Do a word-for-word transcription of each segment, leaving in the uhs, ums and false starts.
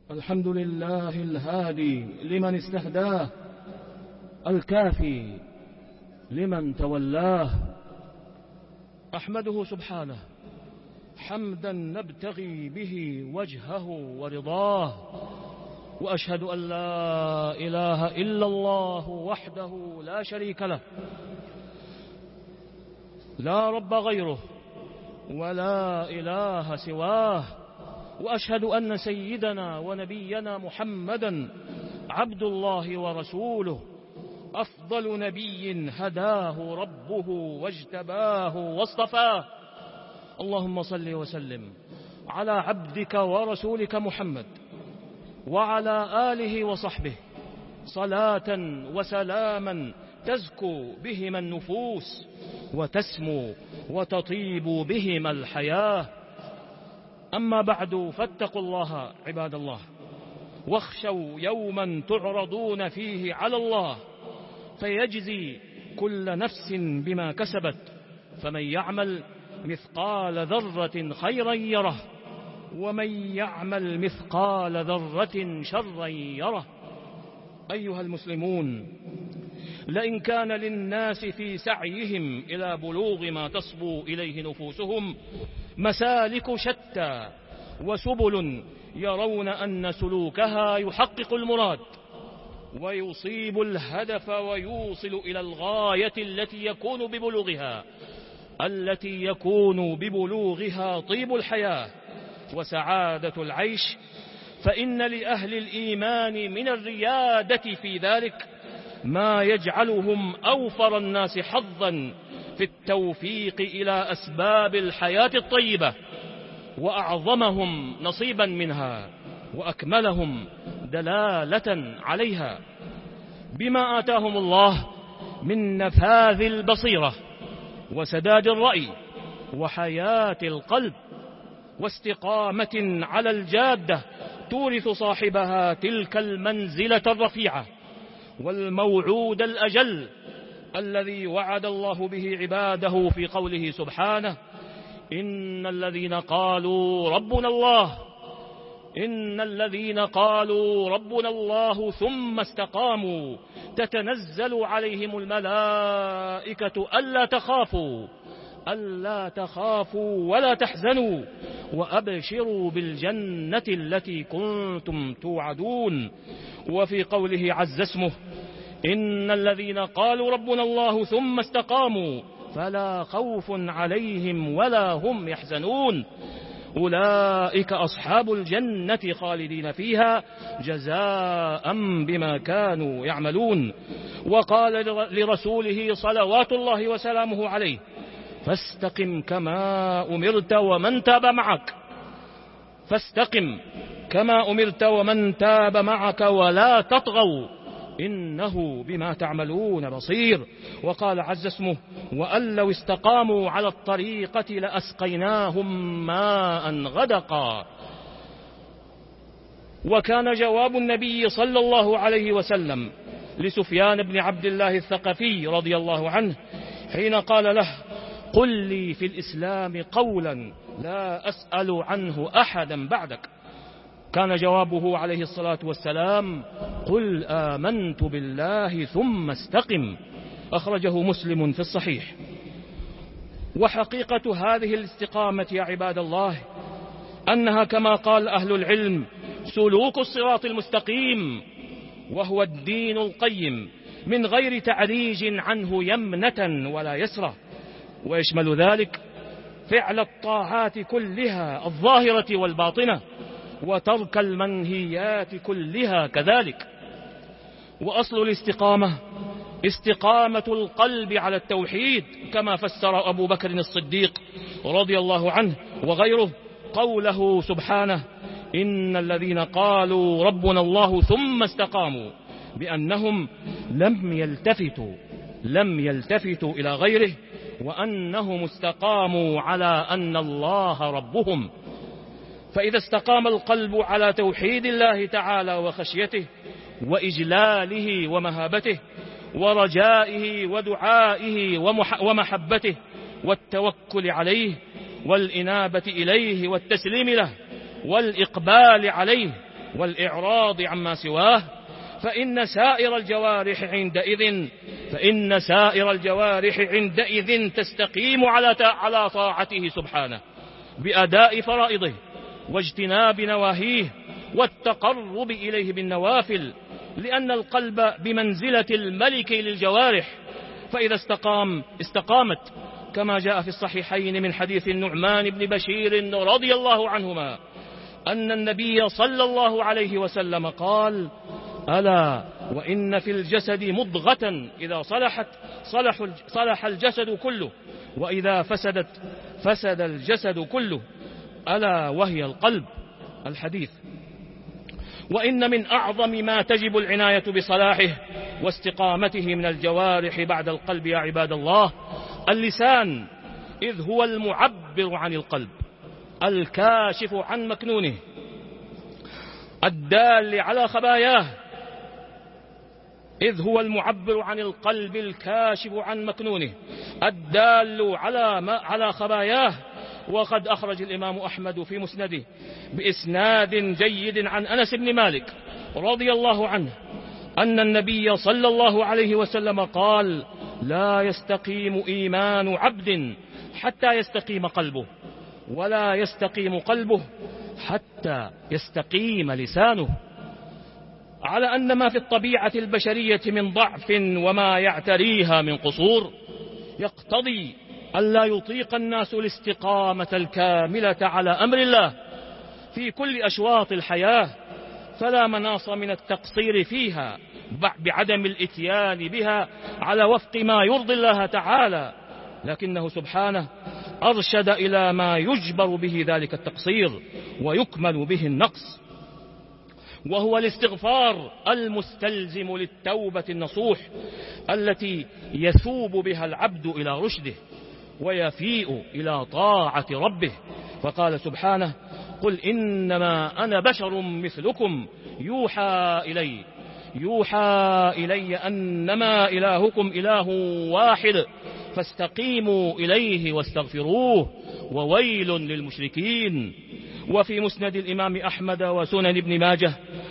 الحمد لله الهادي لمن استهداه، الكافي لمن تولاه. أحمده سبحانه حمدا نبتغي به وجهه ورضاه، وأشهد أن لا إله إلا الله وحده لا شريك له، لا رب غيره ولا إله سواه. وأشهد أن سيدنا ونبينا محمدا عبد الله ورسوله، أفضل نبي هداه ربه واجتباه واصطفاه. اللهم صل وسلم على عبدك ورسولك محمد وعلى آله وصحبه صلاة وسلاما تزكو بهما النفوس وتسمو وتطيب بهما الحياة. أما بعد، فاتقوا الله عباد الله، واخشوا يوما تعرضون فيه على الله فيجزي كل نفس بما كسبت، فمن يعمل مثقال ذرة خيرا يره، ومن يعمل مثقال ذرة شرا يره. أيها المسلمون، لئن كان للناس في سعيهم إلى بلوغ ما تصبو إليه نفوسهم مسالك شتى وسبل يرون أن سلوكها يحقق المراد ويصيب الهدف ويوصل إلى الغاية التي يكون ببلوغها التي يكون ببلوغها طيب الحياة وسعادة العيش، فإن لأهل الإيمان من الريادة في ذلك ما يجعلهم أوفر الناس حظا في التوفيق إلى أسباب الحياة الطيبة، وأعظمهم نصيبا منها، وأكملهم دلالة عليها، بما آتاهم الله من نفاذ البصيرة وسداد الرأي وحياة القلب واستقامة على الجادة تورث صاحبها تلك المنزلة الرفيعة والموعود الأجل الذي وعد الله به عباده في قوله سبحانه: إن الذين قالوا ربنا الله إن الذين قالوا ربنا الله ثم استقاموا تتنزل عليهم الملائكة ألا تخافوا ألا تخافوا ولا تحزنوا وأبشروا بالجنة التي كنتم توعدون. وفي قوله عز اسمه: إن الذين قالوا ربنا الله ثم استقاموا فلا خوف عليهم ولا هم يحزنون، أولئك أصحاب الجنة خالدين فيها جزاء بما كانوا يعملون. وقال لرسوله صلوات الله وسلامه عليه: فاستقم كما أمرت ومن تاب معك فاستقم كما أمرت ومن تاب معك ولا تطغوا إنه بما تعملون بصير. وقال عز اسمه: وأن لو استقاموا على الطريقة لأسقيناهم ماء غدقا. وكان جواب النبي صلى الله عليه وسلم لسفيان بن عبد الله الثقفي رضي الله عنه حين قال له: قل لي في الإسلام قولا لا أسأل عنه أحدا بعدك، كان جوابه عليه الصلاة والسلام: قل آمنت بالله ثم استقم. أخرجه مسلم في الصحيح. وحقيقة هذه الاستقامة يا عباد الله أنها كما قال أهل العلم سلوك الصراط المستقيم، وهو الدين القيم من غير تعريج عنه يمنة ولا يسرة، ويشمل ذلك فعل الطاعات كلها الظاهرة والباطنة، وترك المنهيات كلها كذلك. وأصل الاستقامة استقامة القلب على التوحيد، كما فسر أبو بكر الصديق رضي الله عنه وغيره قوله سبحانه: إن الذين قالوا ربنا الله ثم استقاموا، بأنهم لم يلتفتوا لم يلتفتوا إلى غيره، وأنهم استقاموا على أن الله ربهم. فإذا استقام القلب على توحيد الله تعالى وخشيته وإجلاله ومهابته ورجائه ودعائه ومحبته والتوكل عليه والإنابة إليه والتسليم له والإقبال عليه والإعراض عما سواه، فإن سائر الجوارح عندئذ فإن سائر الجوارح عندئذ تستقيم على على طاعته سبحانه بأداء فرائضه واجتناب نواهيه والتقرب إليه بالنوافل، لأن القلب بمنزلة الملك للجوارح، فإذا استقام استقامت، كما جاء في الصحيحين من حديث النعمان بن بشير رضي الله عنهما أن النبي صلى الله عليه وسلم قال: ألا وإن في الجسد مضغة إذا صلحت صلح صلح الجسد كله، وإذا فسدت فسد الجسد كله، ألا وهي القلب. الحديث. وإن من أعظم ما تجب العناية بصلاحه واستقامته من الجوارح بعد القلب يا عباد الله اللسان، إذ هو المعبر عن القلب الكاشف عن مكنونه الدال على خباياه، إذ هو المعبر عن القلب الكاشف عن مكنونه الدال على ما على خباياه. وقد أخرج الإمام أحمد في مسنده بإسناد جيد عن أنس بن مالك رضي الله عنه أن النبي صلى الله عليه وسلم قال: لا يستقيم إيمان عبد حتى يستقيم قلبه، ولا يستقيم قلبه حتى يستقيم لسانه، على أن ما في الطبيعة البشرية من ضعف وما يعتريها من قصور يقتضي ألا يطيق الناس الاستقامة الكاملة على أمر الله في كل أشواط الحياة، فلا مناص من التقصير فيها بعدم الإتيان بها على وفق ما يرضي الله تعالى، لكنه سبحانه أرشد إلى ما يجبر به ذلك التقصير ويكمل به النقص، وهو الاستغفار المستلزم للتوبة النصوح التي يثوب بها العبد إلى رشده ويفيء إلى طاعة ربه. فقال سبحانه: قل إنما أنا بشر مثلكم يوحى إلي يوحى إلي أنما إلهكم إله واحد فاستقيموا إليه واستغفروه وويل للمشركين. وفي مسند الإمام أحمد وسنن ابن ماجه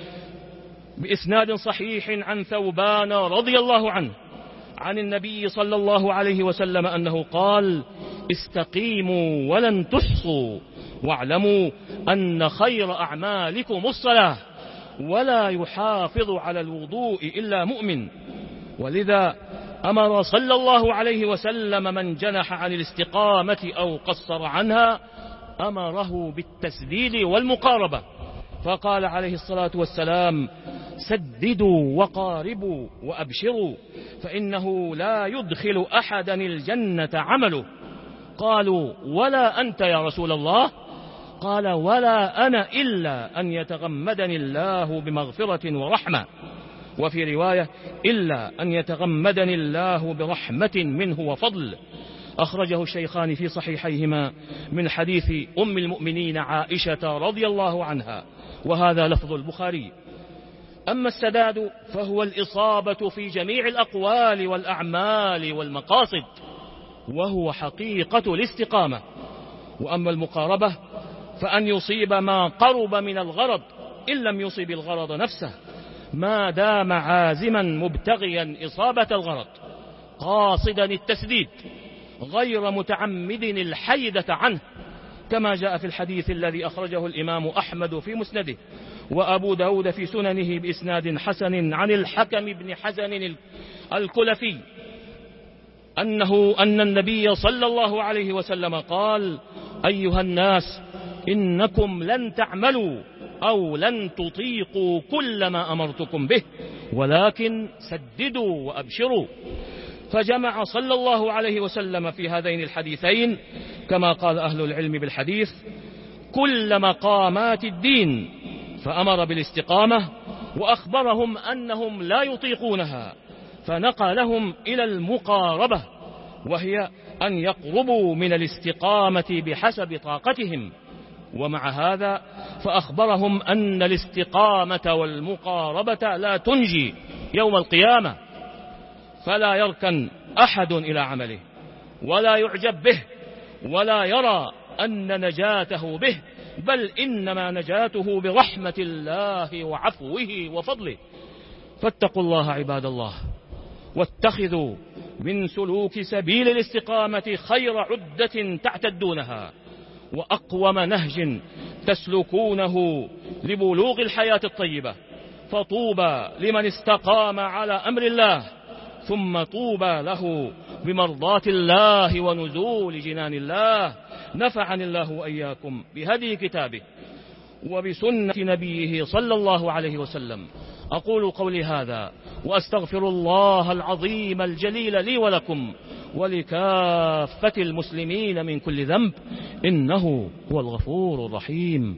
بإسناد صحيح عن ثوبان رضي الله عنه عن النبي صلى الله عليه وسلم أنه قال: استقيموا ولن تحصوا، واعلموا أن خير أعمالكم الصلاة، ولا يحافظ على الوضوء إلا مؤمن. ولذا أمر صلى الله عليه وسلم من جنح عن الاستقامة أو قصر عنها أمره بالتسديد والمقاربة، فقال عليه الصلاة والسلام: سددوا وقاربوا وأبشروا، فإنه لا يدخل أحدا الجنة عمله. قالوا: ولا أنت يا رسول الله؟ قال: ولا أنا إلا أن يتغمدني الله بمغفرة ورحمة، وفي رواية: إلا أن يتغمدني الله برحمة منه وفضل. أخرجه الشيخان في صحيحيهما من حديث أم المؤمنين عائشة رضي الله عنها، وهذا لفظ البخاري. أما السداد فهو الإصابة في جميع الأقوال والأعمال والمقاصد، وهو حقيقة الاستقامة. وأما المقاربة فأن يصيب ما قرب من الغرض إن لم يصب الغرض نفسه، ما دام عازما مبتغيا إصابة الغرض قاصدا التسديد غير متعمد الحيدة عنه، كما جاء في الحديث الذي أخرجه الإمام أحمد في مسنده وأبو داود في سننه بإسناد حسن عن الحكم بن حزن الكلفي أنه أن النبي صلى الله عليه وسلم قال: أيها الناس، إنكم لن تعملوا أو لن تطيقوا كل ما أمرتكم به، ولكن سددوا وأبشروا. فجمع صلى الله عليه وسلم في هذين الحديثين، كما قال أهل العلم بالحديث، كل مقامات الدين، فأمر بالاستقامة وأخبرهم أنهم لا يطيقونها، فنقلهم إلى المقاربة، وهي أن يقربوا من الاستقامة بحسب طاقتهم. ومع هذا فأخبرهم أن الاستقامة والمقاربة لا تنجي يوم القيامة، فلا يركن أحد إلى عمله ولا يعجب به ولا يرى أن نجاته به، بل إنما نجاته برحمة الله وعفوه وفضله. فاتقوا الله عباد الله، واتخذوا من سلوك سبيل الاستقامة خير عدة تعتدونها وأقوم نهج تسلكونه لبلوغ الحياة الطيبة. فطوبى لمن استقام على أمر الله، ثم طوبى له بمرضاة الله ونزول جنان الله. نفعني الله وإياكم بهدي كتابه وبسنة نبيه صلى الله عليه وسلم. أقول قولي هذا وأستغفر الله العظيم الجليل لي ولكم ولكافة المسلمين من كل ذنب، إنه هو الغفور الرحيم.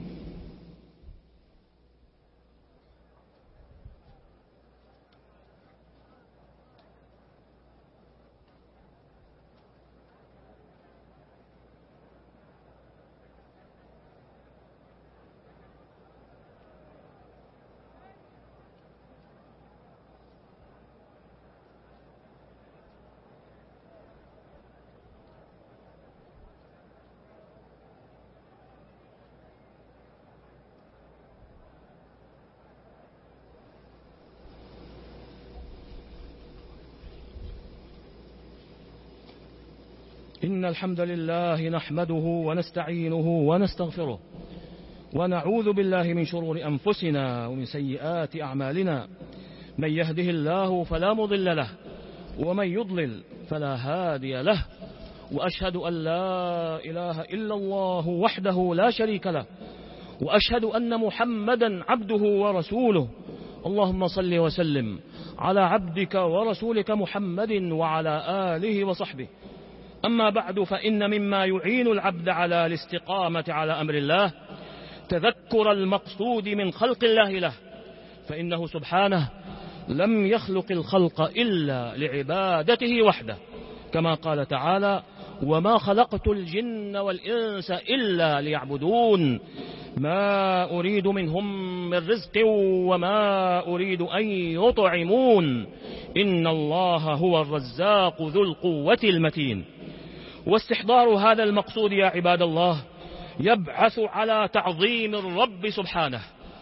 إن الحمد لله نحمده ونستعينه ونستغفره ونعوذ بالله من شرور أنفسنا ومن سيئات أعمالنا. من يهده الله فلا مضل له ومن يضلل فلا هادي له، وأشهد أن لا إله إلا الله وحده لا شريك له، وأشهد أن محمدا عبده ورسوله. اللهم صل وسلم على عبدك ورسولك محمد وعلى آله وصحبه. أما بعد، فإن مما يعين العبد على الاستقامة على أمر الله تذكر المقصود من خلق الله له، فإنه سبحانه لم يخلق الخلق إلا لعبادته وحده، كما قال تعالى: وما خلقت الجن والإنس إلا ليعبدون ما أريد منهم من رزق وما أريد أن يطعمون إن الله هو الرزاق ذو القوة المتين. واستحضار هذا المقصود يا عباد الله يبعث على تعظيم الرب سبحانه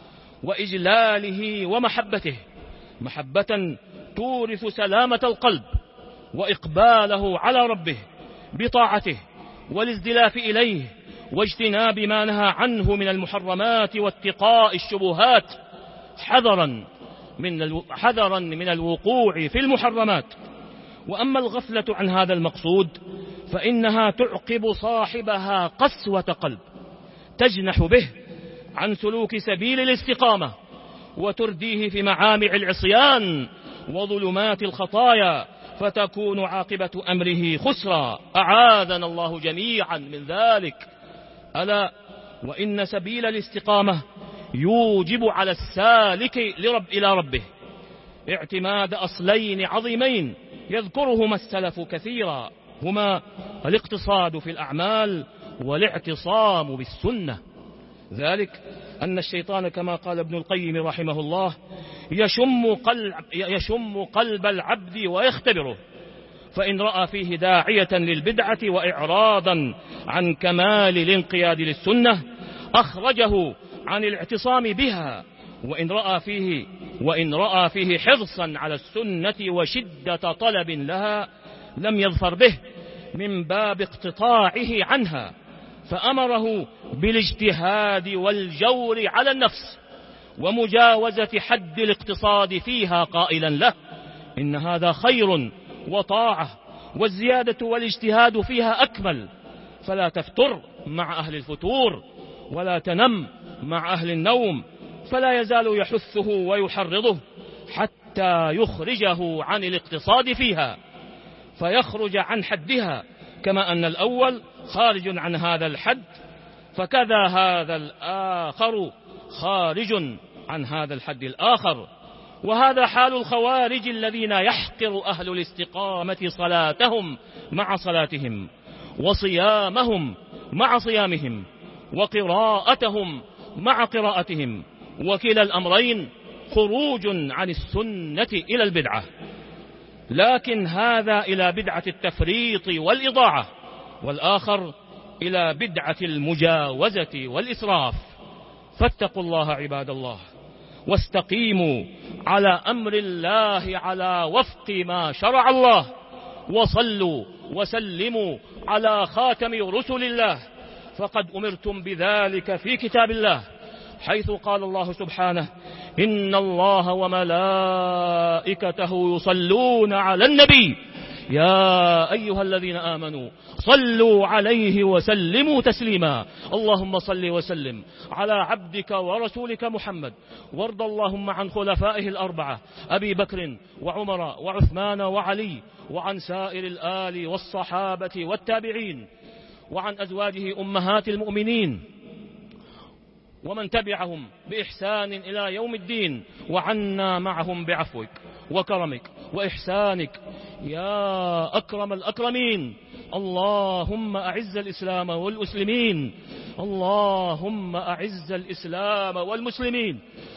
وإجلاله ومحبته، محبة تورث سلامة القلب وإقباله على ربه بطاعته والازدلاف إليه واجتناب ما نهى عنه من المحرمات واتقاء الشبهات، حذرا من حذرا من الوقوع في المحرمات. وأما الغفلة عن هذا المقصود فإنها تعقب صاحبها قسوة قلب تجنح به عن سلوك سبيل الاستقامة وترديه في معامع العصيان وظلمات الخطايا، فتكون عاقبة أمره خسرا، أعاذنا الله جميعا من ذلك. ألا وإن سبيل الاستقامة يوجب على السالك لرب إلى ربه اعتماد أصلين عظيمين يذكرهما السلف كثيرا، هما الاقتصاد في الأعمال والاعتصام بالسنة. ذلك أن الشيطان كما قال ابن القيم رحمه الله يشم قلب, يشم قلب العبد ويختبره، فإن رأى فيه داعية للبدعة وإعراضا عن كمال الانقياد للسنة أخرجه عن الاعتصام بها، وإن رأى فيه, وإن رأى فيه حرصا على السنة وشدة طلب لها لم يظفر به من باب اقتطاعه عنها، فأمره بالاجتهاد والجور على النفس ومجاوزة حد الاقتصاد فيها، قائلا له: إن هذا خير وطاعة، والزيادة والاجتهاد فيها أكمل، فلا تفتر مع أهل الفتور ولا تنم مع أهل النوم. فلا يزال يحثه ويحرضه حتى يخرجه عن الاقتصاد فيها فيخرج عن حدها، كما أن الأول خارج عن هذا الحد فكذا هذا الآخر خارج عن هذا الحد الآخر. وهذا حال الخوارج الذين يحقر أهل الاستقامة صلاتهم مع صلاتهم وصيامهم مع صيامهم وقراءتهم مع قراءتهم، وكلا الأمرين خروج عن السنة إلى البدعة، لكن هذا إلى بدعة التفريط والإضاعة، والآخر إلى بدعة المجاوزة والإسراف. فاتقوا الله عباد الله، واستقيموا على أمر الله على وفق ما شرع الله، وصلوا وسلموا على خاتم رسل الله، فقد أمرتم بذلك في كتاب الله، حيث قال الله سبحانه: إن الله وملائكته يصلون على النبي يا أيها الذين آمنوا صلوا عليه وسلموا تسليما. اللهم صل وسلم على عبدك ورسولك محمد، وارض اللهم عن خلفائه الأربعة أبي بكر وعمر وعثمان وعلي، وعن سائر الآل والصحابة والتابعين، وعن أزواجه أمهات المؤمنين، ومن تبعهم بإحسان إلى يوم الدين، وعنا معهم بعفوك وكرمك وإحسانك يا أكرم الأكرمين. اللهم أعز الإسلام والمسلمين، اللهم أعز الإسلام والمسلمين،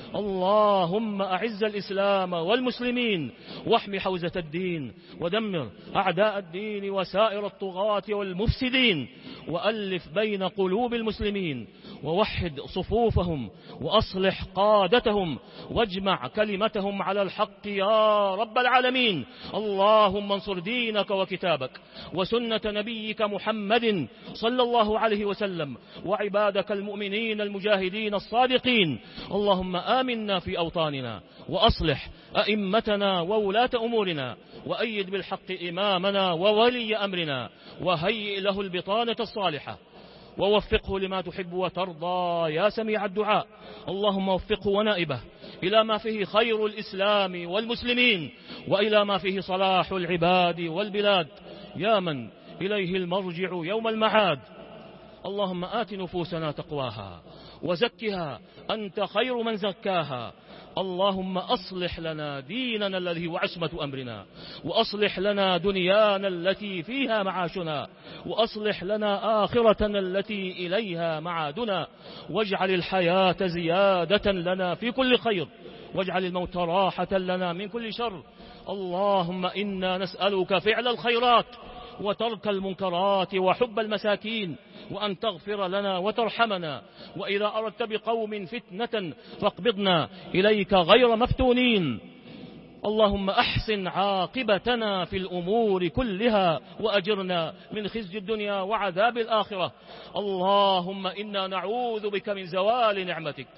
اللهم أعز الإسلام والمسلمين، واحم حوزة الدين، ودمر أعداء الدين وسائر الطغاة والمفسدين، وألف بين قلوب المسلمين، ووحد صفوفهم، وأصلح قادتهم، واجمع كلمتهم على الحق يا رب العالمين. اللهم انصر دينك وكتابك وسنة نبيك محمد صلى الله عليه وسلم، وعبادك المؤمنين المجاهدين الصادقين. اللهم آمنا في أوطاننا، وأصلح أئمتنا وولاة أمورنا، وأيد بالحق إمامنا وولي أمرنا، وهيئ له البطانة الصالحة، ووفقه لما تحب وترضى يا سميع الدعاء. اللهم وفقه ونائبه إلى ما فيه خير الإسلام والمسلمين، وإلى ما فيه صلاح العباد والبلاد، يا من إليه المرجع يوم المعاد. اللهم آت نفوسنا تقواها وزكها أنت خير من زكاها. اللهم أصلح لنا ديننا الذي هو عصمة أمرنا، وأصلح لنا دنيانا التي فيها معاشنا، وأصلح لنا آخرتنا التي إليها معادنا، واجعل الحياة زيادة لنا في كل خير، واجعل الموت راحة لنا من كل شر. اللهم إنا نسألك فعل الخيرات وترك المنكرات وحب المساكين، وأن تغفر لنا وترحمنا، وإذا أردت بقوم فتنة فاقبضنا إليك غير مفتونين. اللهم أحسن عاقبتنا في الأمور كلها، وأجرنا من خزي الدنيا وعذاب الآخرة. اللهم إنا نعوذ بك من زوال نعمتك،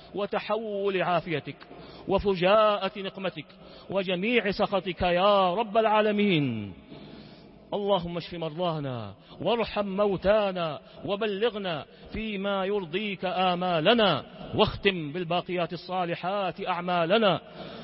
وتحول عافيتك، وفجاءة نقمتك، وجميع سخطك يا رب العالمين. اللهم اشف مرضانا، وارحم موتانا، وبلغنا فيما يرضيك آمالنا، واختم بالباقيات الصالحات أعمالنا.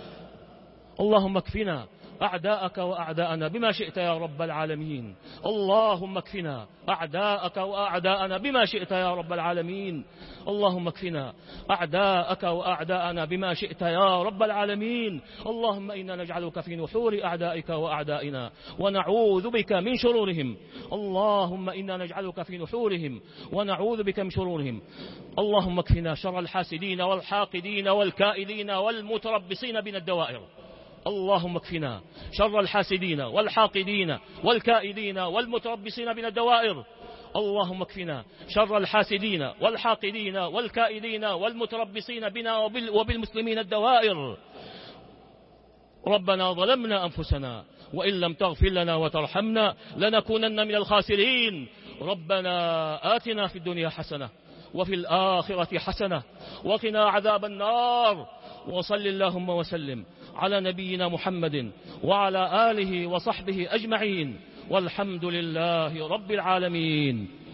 اللهم اكفنا أعداءك وأعداءنا بما شئت يا رب العالمين. اللهم اكفنا أعداءك وأعداءنا بما شئت يا رب العالمين. اللهم اكفنا أعداءك وأعداءنا بما شئت يا رب العالمين. اللهم إنا نجعلك في نحور أعدائك وأعدائنا، ونعوذ بك من شرورهم. اللهم إنا نجعلك في نحورهم، ونعوذ بك من شرورهم. اللهم اكفنا شر الحاسدين والحاقدين والكائدين والمتربصين بنا الدوائر. اللهم اكفنا شر الحاسدين والحاقدين والكائدين والمتربصين بنا الدوائر. اللهم اكفنا شر الحاسدين والحاقدين والكائدين والمتربصين بنا وبالمسلمين الدوائر. ربنا ظلمنا أنفسنا، وإن لم تغفر لنا وترحمنا لنكونن من الخاسرين. ربنا آتنا في الدنيا حسنة، وفي الآخرة حسنة، وقنا عذاب النار. وصل اللهم وسلم على نبينا محمد وعلى آله وصحبه أجمعين، والحمد لله رب العالمين.